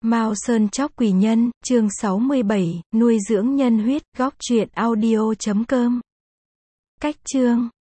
Mao Sơn Chóc Quỷ Nhân, chương 67, nuôi dưỡng nhân huyết, góc truyện audio.com. Cách chương